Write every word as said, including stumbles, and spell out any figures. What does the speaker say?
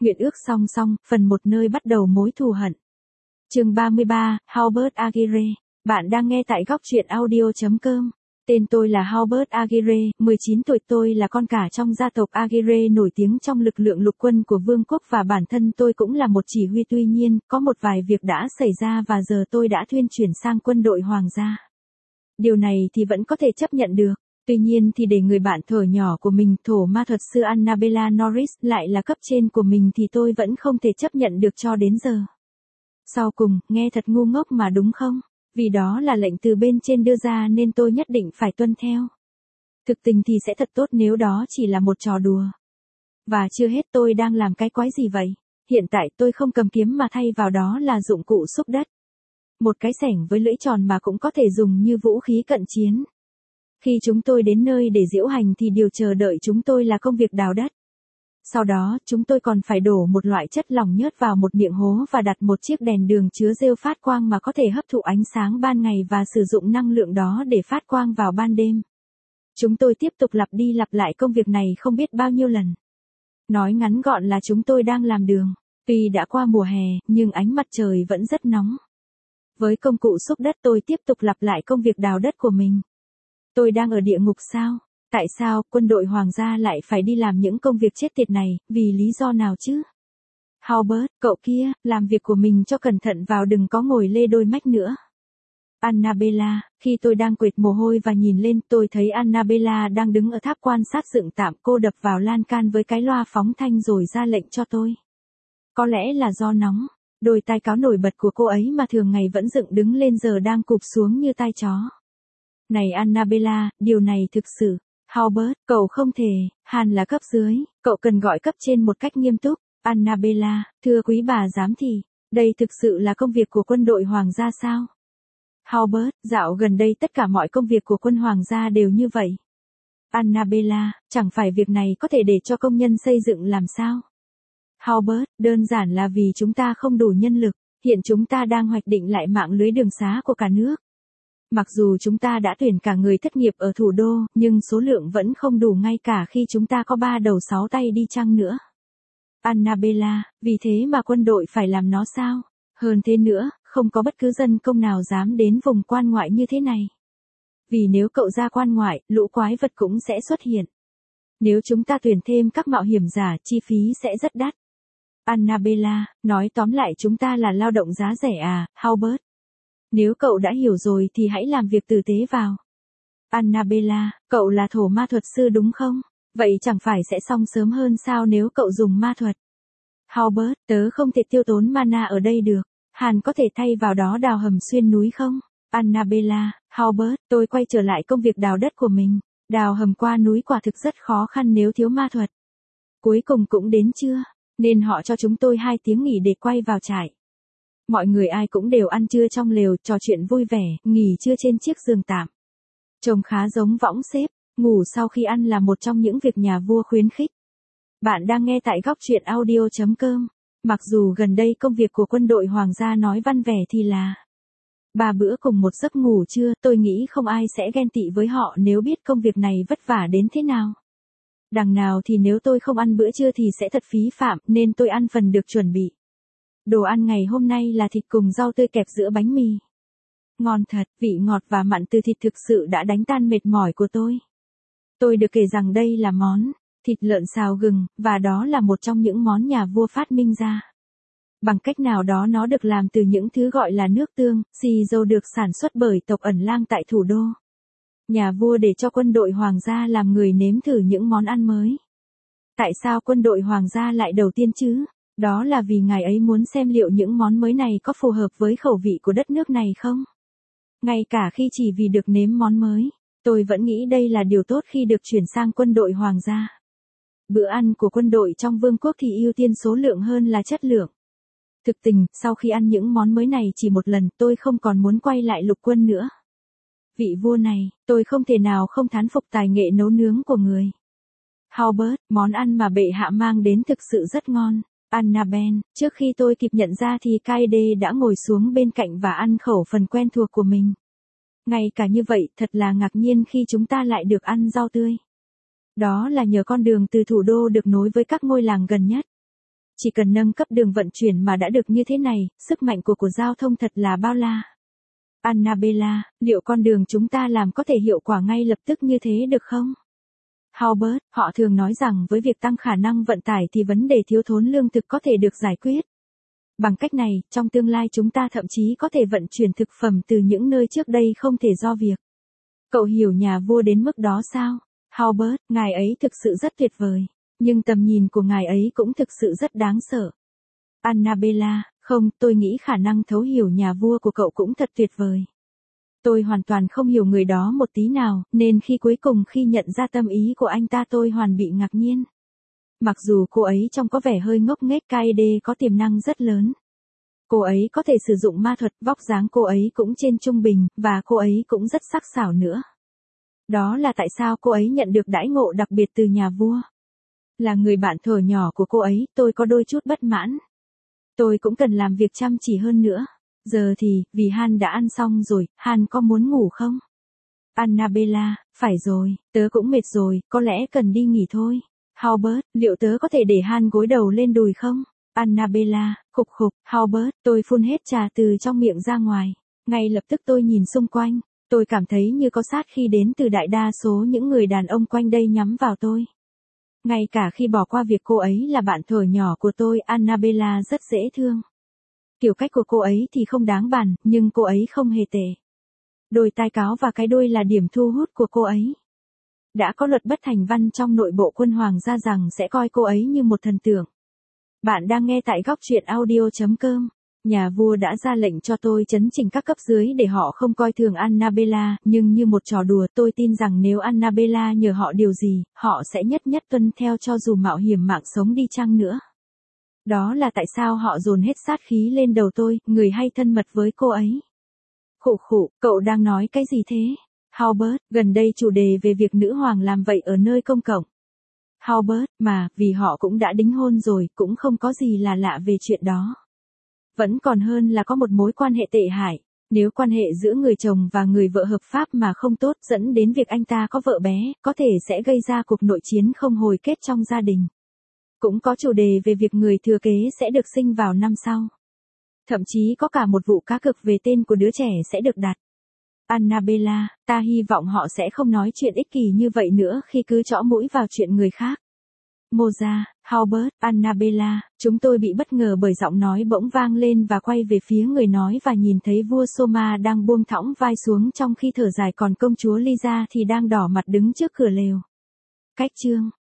Nguyện ước song song, phần một nơi bắt đầu mối thù hận. Chương ba mươi ba, Hubert Aguirre. Bạn đang nghe tại góc truyện audio chấm com. Tên tôi là Hubert Aguirre, mười chín tuổi, tôi là con cả trong gia tộc Aguirre nổi tiếng trong lực lượng lục quân của vương quốc và bản thân tôi cũng là một chỉ huy, tuy nhiên, có một vài việc đã xảy ra và giờ tôi đã thuyên chuyển sang quân đội hoàng gia. Điều này thì vẫn có thể chấp nhận được. Tuy nhiên thì để người bạn thuở nhỏ của mình, thổ ma thuật sư Annabella Norris, lại là cấp trên của mình thì tôi vẫn không thể chấp nhận được cho đến giờ. Sau cùng, nghe thật ngu ngốc mà đúng không? Vì đó là lệnh từ bên trên đưa ra nên tôi nhất định phải tuân theo. Thực tình thì sẽ thật tốt nếu đó chỉ là một trò đùa. Và chưa hết, tôi đang làm cái quái gì vậy? Hiện tại tôi không cầm kiếm mà thay vào đó là dụng cụ xúc đất. Một cái xẻng với lưỡi tròn mà cũng có thể dùng như vũ khí cận chiến. Khi chúng tôi đến nơi để diễu hành thì điều chờ đợi chúng tôi là công việc đào đất. Sau đó, chúng tôi còn phải đổ một loại chất lỏng nhớt vào một miệng hố và đặt một chiếc đèn đường chứa rêu phát quang mà có thể hấp thụ ánh sáng ban ngày và sử dụng năng lượng đó để phát quang vào ban đêm. Chúng tôi tiếp tục lặp đi lặp lại công việc này không biết bao nhiêu lần. Nói ngắn gọn là chúng tôi đang làm đường. Tuy đã qua mùa hè, nhưng ánh mặt trời vẫn rất nóng. Với công cụ xúc đất tôi tiếp tục lặp lại công việc đào đất của mình. Tôi đang ở địa ngục sao? Tại sao quân đội hoàng gia lại phải đi làm những công việc chết tiệt này, vì lý do nào chứ? Hubert, cậu kia, làm việc của mình cho cẩn thận vào, đừng có ngồi lê đôi mách nữa. Annabella, khi tôi đang quệt mồ hôi và nhìn lên, tôi thấy Annabella đang đứng ở tháp quan sát dựng tạm, cô đập vào lan can với cái loa phóng thanh rồi ra lệnh cho tôi. Có lẽ là do nóng, đôi tai cáo nổi bật của cô ấy mà thường ngày vẫn dựng đứng lên giờ đang cụp xuống như tai chó. Này Annabella, điều này thực sự, Hubert, cậu không thể, Hàn là cấp dưới, cậu cần gọi cấp trên một cách nghiêm túc. Annabella, thưa quý bà giám thị, đây thực sự là công việc của quân đội hoàng gia sao? Hubert, dạo gần đây tất cả mọi công việc của quân hoàng gia đều như vậy. Annabella, chẳng phải việc này có thể để cho công nhân xây dựng làm sao? Hubert, đơn giản là vì chúng ta không đủ nhân lực, hiện chúng ta đang hoạch định lại mạng lưới đường xá của cả nước. Mặc dù chúng ta đã tuyển cả người thất nghiệp ở thủ đô, nhưng số lượng vẫn không đủ ngay cả khi chúng ta có ba đầu sáu tay đi chăng nữa. Annabella, vì thế mà quân đội phải làm nó sao? Hơn thế nữa, không có bất cứ dân công nào dám đến vùng quan ngoại như thế này. Vì nếu cậu ra quan ngoại, lũ quái vật cũng sẽ xuất hiện. Nếu chúng ta tuyển thêm các mạo hiểm giả, chi phí sẽ rất đắt. Annabella, nói tóm lại chúng ta là lao động giá rẻ à, Hubert? Nếu cậu đã hiểu rồi thì hãy làm việc tử tế vào. Annabella, cậu là thổ ma thuật sư đúng không? Vậy chẳng phải sẽ xong sớm hơn sao nếu cậu dùng ma thuật? Hubert, tớ không thể tiêu tốn mana ở đây được. Hàn có thể thay vào đó đào hầm xuyên núi không? Annabella, Hubert, tôi quay trở lại công việc đào đất của mình. Đào hầm qua núi quả thực rất khó khăn nếu thiếu ma thuật. Cuối cùng cũng đến trưa, nên họ cho chúng tôi hai tiếng nghỉ để quay vào trại. Mọi người ai cũng đều ăn trưa trong lều, trò chuyện vui vẻ, nghỉ trưa trên chiếc giường tạm. Trông khá giống võng xếp, ngủ sau khi ăn là một trong những việc nhà vua khuyến khích. Bạn đang nghe tại góc truyện audio chấm com. Mặc dù gần đây công việc của quân đội hoàng gia nói văn vẻ thì là ba bữa cùng một giấc ngủ trưa, tôi nghĩ không ai sẽ ghen tị với họ nếu biết công việc này vất vả đến thế nào. Đằng nào thì nếu tôi không ăn bữa trưa thì sẽ thật phí phạm, nên tôi ăn phần được chuẩn bị. Đồ ăn ngày hôm nay là thịt cùng rau tươi kẹp giữa bánh mì. Ngon thật, vị ngọt và mặn từ thịt thực sự đã đánh tan mệt mỏi của tôi. Tôi được kể rằng đây là món thịt lợn xào gừng, và đó là một trong những món nhà vua phát minh ra. Bằng cách nào đó nó được làm từ những thứ gọi là nước tương, xì dầu được sản xuất bởi tộc ẩn lang tại thủ đô. Nhà vua để cho quân đội hoàng gia làm người nếm thử những món ăn mới. Tại sao quân đội hoàng gia lại đầu tiên chứ? Đó là vì ngài ấy muốn xem liệu những món mới này có phù hợp với khẩu vị của đất nước này không? Ngay cả khi chỉ vì được nếm món mới, tôi vẫn nghĩ đây là điều tốt khi được chuyển sang quân đội hoàng gia. Bữa ăn của quân đội trong vương quốc thì ưu tiên số lượng hơn là chất lượng. Thực tình, sau khi ăn những món mới này chỉ một lần, tôi không còn muốn quay lại lục quân nữa. Vị vua này, tôi không thể nào không thán phục tài nghệ nấu nướng của người. Hubert, món ăn mà bệ hạ mang đến thực sự rất ngon. Annabelle, trước khi tôi kịp nhận ra thì Kaede đã ngồi xuống bên cạnh và ăn khẩu phần quen thuộc của mình. Ngay cả như vậy, thật là ngạc nhiên khi chúng ta lại được ăn rau tươi. Đó là nhờ con đường từ thủ đô được nối với các ngôi làng gần nhất. Chỉ cần nâng cấp đường vận chuyển mà đã được như thế này, sức mạnh của của giao thông thật là bao la. Annabella, liệu con đường chúng ta làm có thể hiệu quả ngay lập tức như thế được không? Halbert, họ thường nói rằng với việc tăng khả năng vận tải thì vấn đề thiếu thốn lương thực có thể được giải quyết. Bằng cách này, trong tương lai chúng ta thậm chí có thể vận chuyển thực phẩm từ những nơi trước đây không thể do việc. Cậu hiểu nhà vua đến mức đó sao? Halbert, ngài ấy thực sự rất tuyệt vời. Nhưng tầm nhìn của ngài ấy cũng thực sự rất đáng sợ. Annabella, không, tôi nghĩ khả năng thấu hiểu nhà vua của cậu cũng thật tuyệt vời. Tôi hoàn toàn không hiểu người đó một tí nào, nên khi cuối cùng khi nhận ra tâm ý của anh ta tôi hoàn bị ngạc nhiên. Mặc dù cô ấy trông có vẻ hơi ngốc nghếch, Kaede có tiềm năng rất lớn. Cô ấy có thể sử dụng ma thuật, vóc dáng cô ấy cũng trên trung bình, và cô ấy cũng rất sắc sảo nữa. Đó là tại sao cô ấy nhận được đãi ngộ đặc biệt từ nhà vua. Là người bạn thuở nhỏ của cô ấy, tôi có đôi chút bất mãn. Tôi cũng cần làm việc chăm chỉ hơn nữa. Giờ thì, vì Han đã ăn xong rồi, Han có muốn ngủ không? Annabella, phải rồi, tớ cũng mệt rồi, có lẽ cần đi nghỉ thôi. Halbert, liệu tớ có thể để Han gối đầu lên đùi không? Annabella, khục khục, Halbert, tôi phun hết trà từ trong miệng ra ngoài. Ngay lập tức tôi nhìn xung quanh, tôi cảm thấy như có sát khí đến từ đại đa số những người đàn ông quanh đây nhắm vào tôi. Ngay cả khi bỏ qua việc cô ấy là bạn thuở nhỏ của tôi, Annabella rất dễ thương. Kiểu cách của cô ấy thì không đáng bàn, nhưng cô ấy không hề tệ. Đôi tai cáo và cái đuôi là điểm thu hút của cô ấy. Đã có luật bất thành văn trong nội bộ quân hoàng gia rằng sẽ coi cô ấy như một thần tượng. Bạn đang nghe tại góc truyện audio chấm com. Nhà vua đã ra lệnh cho tôi chấn chỉnh các cấp dưới để họ không coi thường Annabella, nhưng như một trò đùa tôi tin rằng nếu Annabella nhờ họ điều gì, họ sẽ nhất nhất tuân theo cho dù mạo hiểm mạng sống đi chăng nữa. Đó là tại sao họ dồn hết sát khí lên đầu tôi, người hay thân mật với cô ấy. Khụ khụ, cậu đang nói cái gì thế? Halbert, gần đây chủ đề về việc nữ hoàng làm vậy ở nơi công cộng. Halbert, mà, vì họ cũng đã đính hôn rồi, cũng không có gì là lạ về chuyện đó. Vẫn còn hơn là có một mối quan hệ tệ hại. Nếu quan hệ giữa người chồng và người vợ hợp pháp mà không tốt dẫn đến việc anh ta có vợ bé, có thể sẽ gây ra cuộc nội chiến không hồi kết trong gia đình. Cũng có chủ đề về việc người thừa kế sẽ được sinh vào năm sau. Thậm chí có cả một vụ cá cược về tên của đứa trẻ sẽ được đặt. Annabella, ta hy vọng họ sẽ không nói chuyện ích kỷ như vậy nữa khi cứ chõ mũi vào chuyện người khác. Moza, Halbert, Annabella, chúng tôi bị bất ngờ bởi giọng nói bỗng vang lên và quay về phía người nói và nhìn thấy vua Soma đang buông thõng vai xuống trong khi thở dài, còn công chúa Lisa thì đang đỏ mặt đứng trước cửa lều. Cách chương